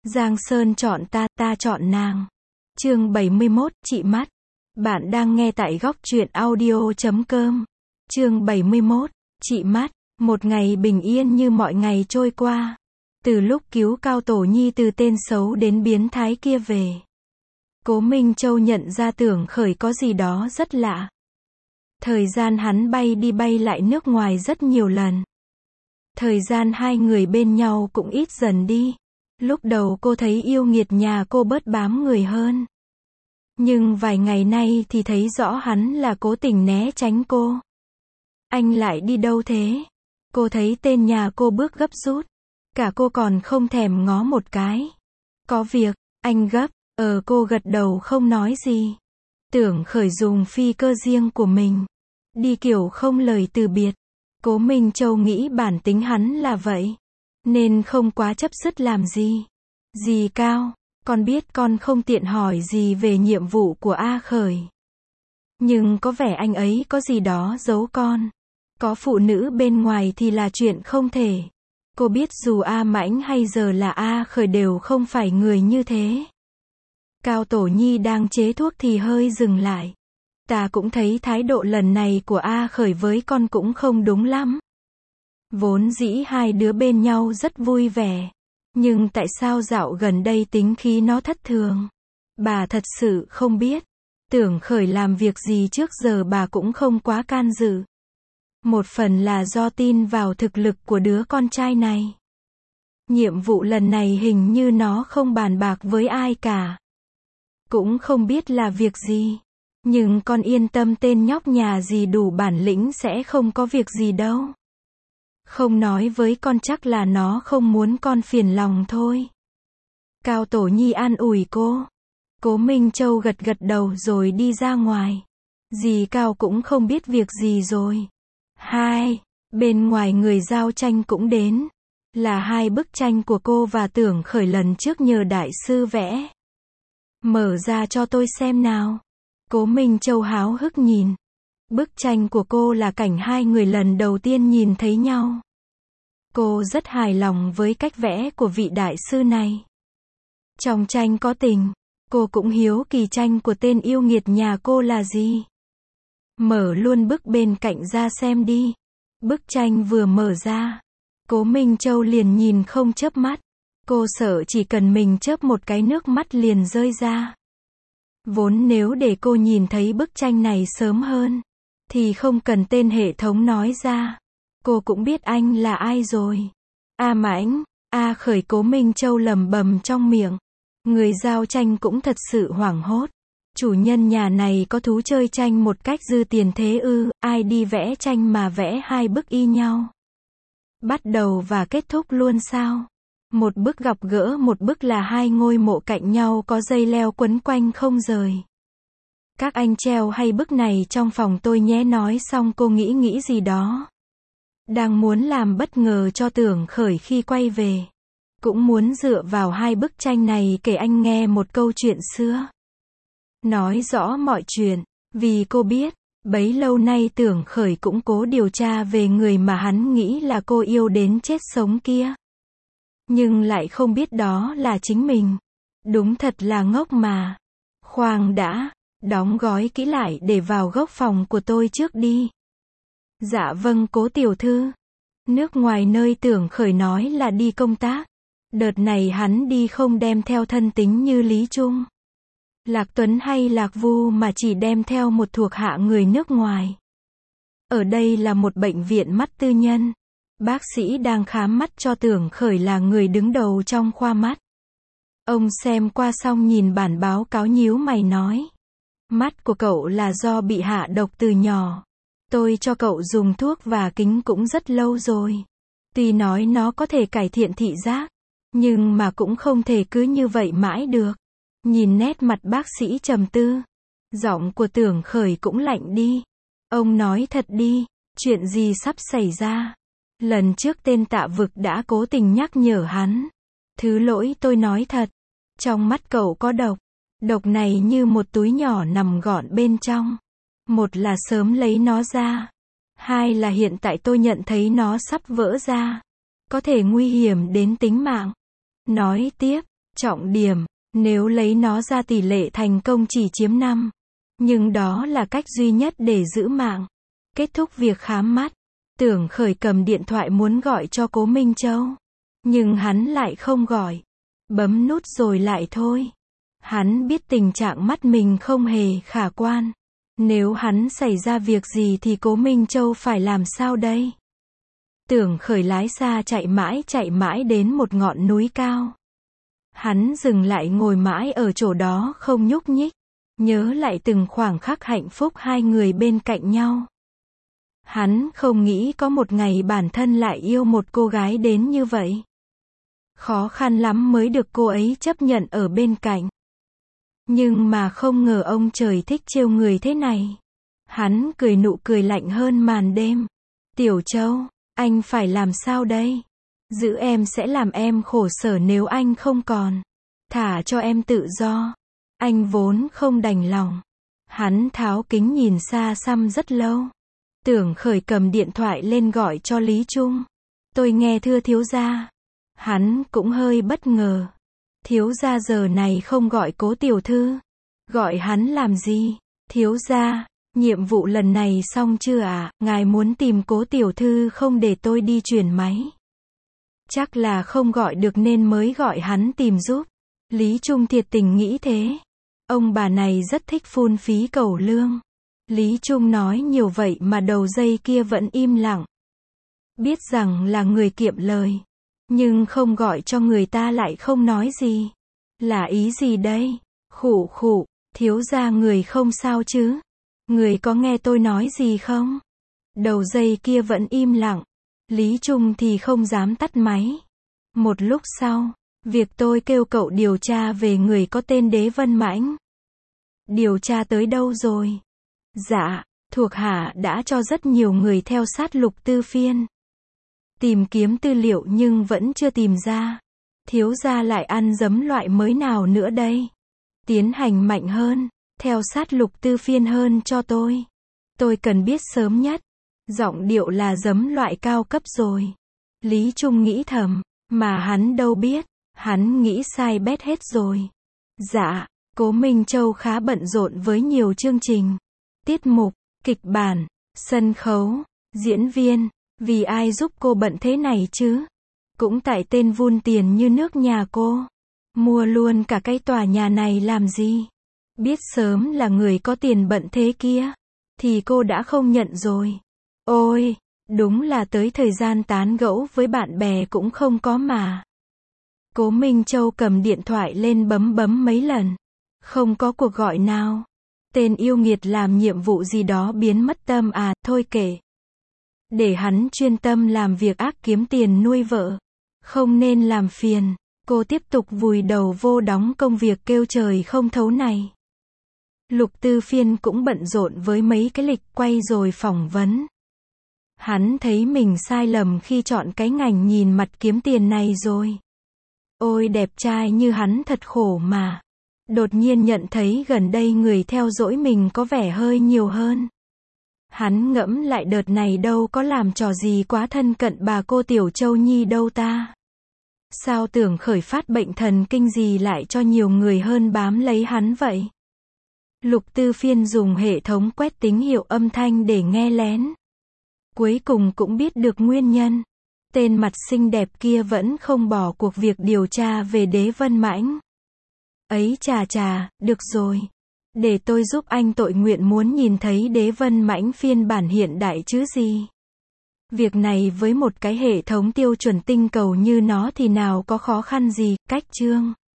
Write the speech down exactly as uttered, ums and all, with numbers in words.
Giang Sơn chọn ta, ta chọn nàng. Chương bảy mươi mốt, chị mắt. Bạn đang nghe tại góc truyện audio chấm com. Chương bảy mươi mốt, chị mắt. Một ngày bình yên như mọi ngày trôi qua. Từ lúc cứu Cao Tổ Nhi từ tên xấu đến biến thái kia về, Cố Minh Châu nhận ra Tưởng Khởi có gì đó rất lạ. Thời gian hắn bay đi bay lại nước ngoài rất nhiều lần. Thời gian hai người bên nhau cũng ít dần đi. Lúc đầu cô thấy yêu nghiệt nhà cô bớt bám người hơn. Nhưng vài ngày nay thì thấy rõ hắn là cố tình né tránh cô. Anh lại đi đâu thế? Cô thấy tên nhà cô bước gấp rút. Cả cô còn không thèm ngó một cái. Có việc, anh gấp. Ờ cô gật đầu không nói gì. Tưởng Khởi dùng phi cơ riêng của mình. Đi kiểu không lời từ biệt. Cố Minh Châu nghĩ bản tính hắn là vậy. Nên không quá chấp sức làm gì. Dì Cao, con biết con không tiện hỏi gì về nhiệm vụ của A Khởi. Nhưng có vẻ anh ấy có gì đó giấu con. Có phụ nữ bên ngoài thì là chuyện không thể. Cô biết dù A Mãnh hay giờ là A Khởi đều không phải người như thế. Cao Tổ Nhi đang chế thuốc thì hơi dừng lại. Ta cũng thấy thái độ lần này của A Khởi với con cũng không đúng lắm. Vốn dĩ hai đứa bên nhau rất vui vẻ. Nhưng tại sao dạo gần đây tính khí nó thất thường? Bà thật sự không biết. Tưởng Khởi làm việc gì trước giờ bà cũng không quá can dự. Một phần là do tin vào thực lực của đứa con trai này. Nhiệm vụ lần này hình như nó không bàn bạc với ai cả. Cũng không biết là việc gì. Nhưng con yên tâm tên nhóc nhà dì đủ bản lĩnh sẽ không có việc gì đâu. Không nói với con chắc là nó không muốn con phiền lòng thôi. Cao Tổ Nhi an ủi cô. Cố Minh Châu gật gật đầu rồi đi ra ngoài. Dì Cao cũng không biết việc gì rồi. Hai, bên ngoài người giao tranh cũng đến. Là hai bức tranh của cô và Tưởng Khởi lần trước nhờ đại sư vẽ. Mở ra cho tôi xem nào. Cố Minh Châu háo hức nhìn. Bức tranh của cô là cảnh hai người lần đầu tiên nhìn thấy nhau. Cô rất hài lòng với cách vẽ của vị đại sư này. Trong tranh có tình. Cô cũng hiếu kỳ tranh của tên yêu nghiệt nhà cô là gì. Mở luôn bức bên cạnh ra xem đi. Bức tranh vừa mở ra, Cố Minh Châu liền nhìn không chớp mắt. Cô sợ chỉ cần mình chớp một cái nước mắt liền rơi ra. Vốn nếu để cô nhìn thấy bức tranh này sớm hơn, thì không cần tên hệ thống nói ra. Cô cũng biết anh là ai rồi. A Mãnh, A Khởi, Cố Minh Châu lẩm bẩm trong miệng. Người giao tranh cũng thật sự hoảng hốt. Chủ nhân nhà này có thú chơi tranh một cách dư tiền thế ư, ai đi vẽ tranh mà vẽ hai bức y nhau. Bắt đầu và kết thúc luôn sao? Một bức gặp gỡ, một bức là hai ngôi mộ cạnh nhau có dây leo quấn quanh không rời. Các anh treo hay bức này trong phòng tôi nhé. Nói xong cô nghĩ nghĩ gì đó. Đang muốn làm bất ngờ cho Tưởng Khởi khi quay về. Cũng muốn dựa vào hai bức tranh này kể anh nghe một câu chuyện xưa. Nói rõ mọi chuyện, vì cô biết, bấy lâu nay Tưởng Khởi cũng cố điều tra về người mà hắn nghĩ là cô yêu đến chết sống kia. Nhưng lại không biết đó là chính mình. Đúng thật là ngốc mà. Khoan đã, đóng gói kỹ lại để vào góc phòng của tôi trước đi. Dạ vâng Cố tiểu thư. Nước ngoài nơi Tưởng Khởi nói là đi công tác. Đợt này hắn đi không đem theo thân tín như Lý Trung, Lạc Tuấn hay Lạc Vu mà chỉ đem theo một thuộc hạ người nước ngoài. Ở đây là một bệnh viện mắt tư nhân. Bác sĩ đang khám mắt cho Tưởng Khởi là người đứng đầu trong khoa mắt. Ông xem qua xong nhìn bản báo cáo nhíu mày nói. Mắt của cậu là do bị hạ độc từ nhỏ. Tôi cho cậu dùng thuốc và kính cũng rất lâu rồi. Tuy nói nó có thể cải thiện thị giác, nhưng mà cũng không thể cứ như vậy mãi được. Nhìn nét mặt bác sĩ trầm tư, giọng của Tưởng Khởi cũng lạnh đi. Ông nói thật đi, chuyện gì sắp xảy ra? Lần trước tên Tạ Vực đã cố tình nhắc nhở hắn. Thứ lỗi tôi nói thật, trong mắt cậu có độc. Độc này như một túi nhỏ nằm gọn bên trong. Một là sớm lấy nó ra. Hai là hiện tại tôi nhận thấy nó sắp vỡ ra. Có thể nguy hiểm đến tính mạng. Nói tiếp, Trọng điểm, nếu lấy nó ra tỷ lệ thành công chỉ chiếm năm. Nhưng đó là cách duy nhất để giữ mạng. Kết thúc việc khám mắt, Tưởng Khởi cầm điện thoại muốn gọi cho Cố Minh Châu. Nhưng hắn lại không gọi. Bấm nút rồi lại thôi. Hắn biết tình trạng mắt mình không hề khả quan. Nếu hắn xảy ra việc gì thì Cố Minh Châu phải làm sao đây? Tưởng Khởi lái xa chạy mãi chạy mãi đến một ngọn núi cao. Hắn dừng lại ngồi mãi ở chỗ đó không nhúc nhích. Nhớ lại từng khoảng khắc hạnh phúc hai người bên cạnh nhau. Hắn không nghĩ có một ngày bản thân lại yêu một cô gái đến như vậy. Khó khăn lắm mới được cô ấy chấp nhận ở bên cạnh. Nhưng mà không ngờ ông trời thích trêu người thế này. Hắn cười nụ cười lạnh hơn màn đêm. Tiểu Châu, anh phải làm sao đây? Giữ em sẽ làm em khổ sở nếu anh không còn. Thả cho em tự do. Anh vốn không đành lòng. Hắn tháo kính nhìn xa xăm rất lâu. Tưởng Khởi cầm điện thoại lên gọi cho Lý Trung. Tôi nghe thưa thiếu gia. Hắn cũng hơi bất ngờ. Thiếu gia giờ này không gọi Cố tiểu thư. Gọi hắn làm gì? Thiếu gia, nhiệm vụ lần này xong chưa ạ? À? Ngài muốn tìm Cố tiểu thư không để tôi đi chuyển máy? Chắc là không gọi được nên mới gọi hắn tìm giúp. Lý Trung thiệt tình nghĩ thế. Ông bà này rất thích phun phí cẩu lương. Lý Trung nói nhiều vậy mà đầu dây kia vẫn im lặng. Biết rằng là người kiệm lời. Nhưng không gọi cho người ta lại không nói gì. Là ý gì đây? Khụ khụ, thiếu gia người không sao chứ? Người có nghe tôi nói gì không? Đầu dây kia vẫn im lặng. Lý Trung thì không dám tắt máy. Một lúc sau, việc tôi kêu cậu điều tra về người có tên Đế Vân Mãnh. Điều tra tới đâu rồi? Dạ, thuộc hạ đã cho rất nhiều người theo sát Lục Tư Phiên. Tìm kiếm tư liệu nhưng vẫn chưa tìm ra. Thiếu gia lại ăn giấm loại mới nào nữa đây? Tiến hành mạnh hơn, theo sát Lục Tư Phiên hơn cho tôi. Tôi cần biết sớm nhất. Giọng điệu là giấm loại cao cấp rồi. Lý Trung nghĩ thầm, mà hắn đâu biết, hắn nghĩ sai bét hết rồi. Dạ, Cố Minh Châu khá bận rộn với nhiều chương trình, tiết mục, kịch bản, sân khấu, diễn viên. Vì ai giúp cô bận thế này chứ? Cũng tại tên vun tiền như nước nhà cô. Mua luôn cả cái tòa nhà này làm gì? Biết sớm là người có tiền bận thế kia, thì cô đã không nhận rồi. Ôi, đúng là tới thời gian tán gẫu với bạn bè cũng không có mà. Cố Minh Châu cầm điện thoại lên bấm bấm mấy lần. Không có cuộc gọi nào. Tên yêu nghiệt làm nhiệm vụ gì đó biến mất tâm à, thôi kệ. Để hắn chuyên tâm làm việc ác kiếm tiền nuôi vợ. Không nên làm phiền. Cô tiếp tục vùi đầu vô đóng công việc kêu trời không thấu này. Lục Tư Phiên cũng bận rộn với mấy cái lịch quay rồi phỏng vấn. Hắn thấy mình sai lầm khi chọn cái ngành nhìn mặt kiếm tiền này rồi. Ôi đẹp trai như hắn thật khổ mà. Đột nhiên nhận thấy gần đây người theo dõi mình có vẻ hơi nhiều hơn. Hắn ngẫm lại đợt này đâu có làm trò gì quá thân cận bà cô Tiểu Châu Nhi đâu ta. Sao Tưởng Khởi phát bệnh thần kinh gì lại cho nhiều người hơn bám lấy hắn vậy? Lục Tư Phiên dùng hệ thống quét tín hiệu âm thanh để nghe lén. Cuối cùng cũng biết được nguyên nhân. Tên mặt xinh đẹp kia vẫn không bỏ cuộc việc điều tra về Đế Vân Mãnh. Ấy chà chà, được rồi. Để tôi giúp anh tội nguyện muốn nhìn thấy Đế Vân Mãnh phiên bản hiện đại chứ gì. Việc này với một cái hệ thống tiêu chuẩn tinh cầu như nó thì nào có khó khăn gì, cách chương.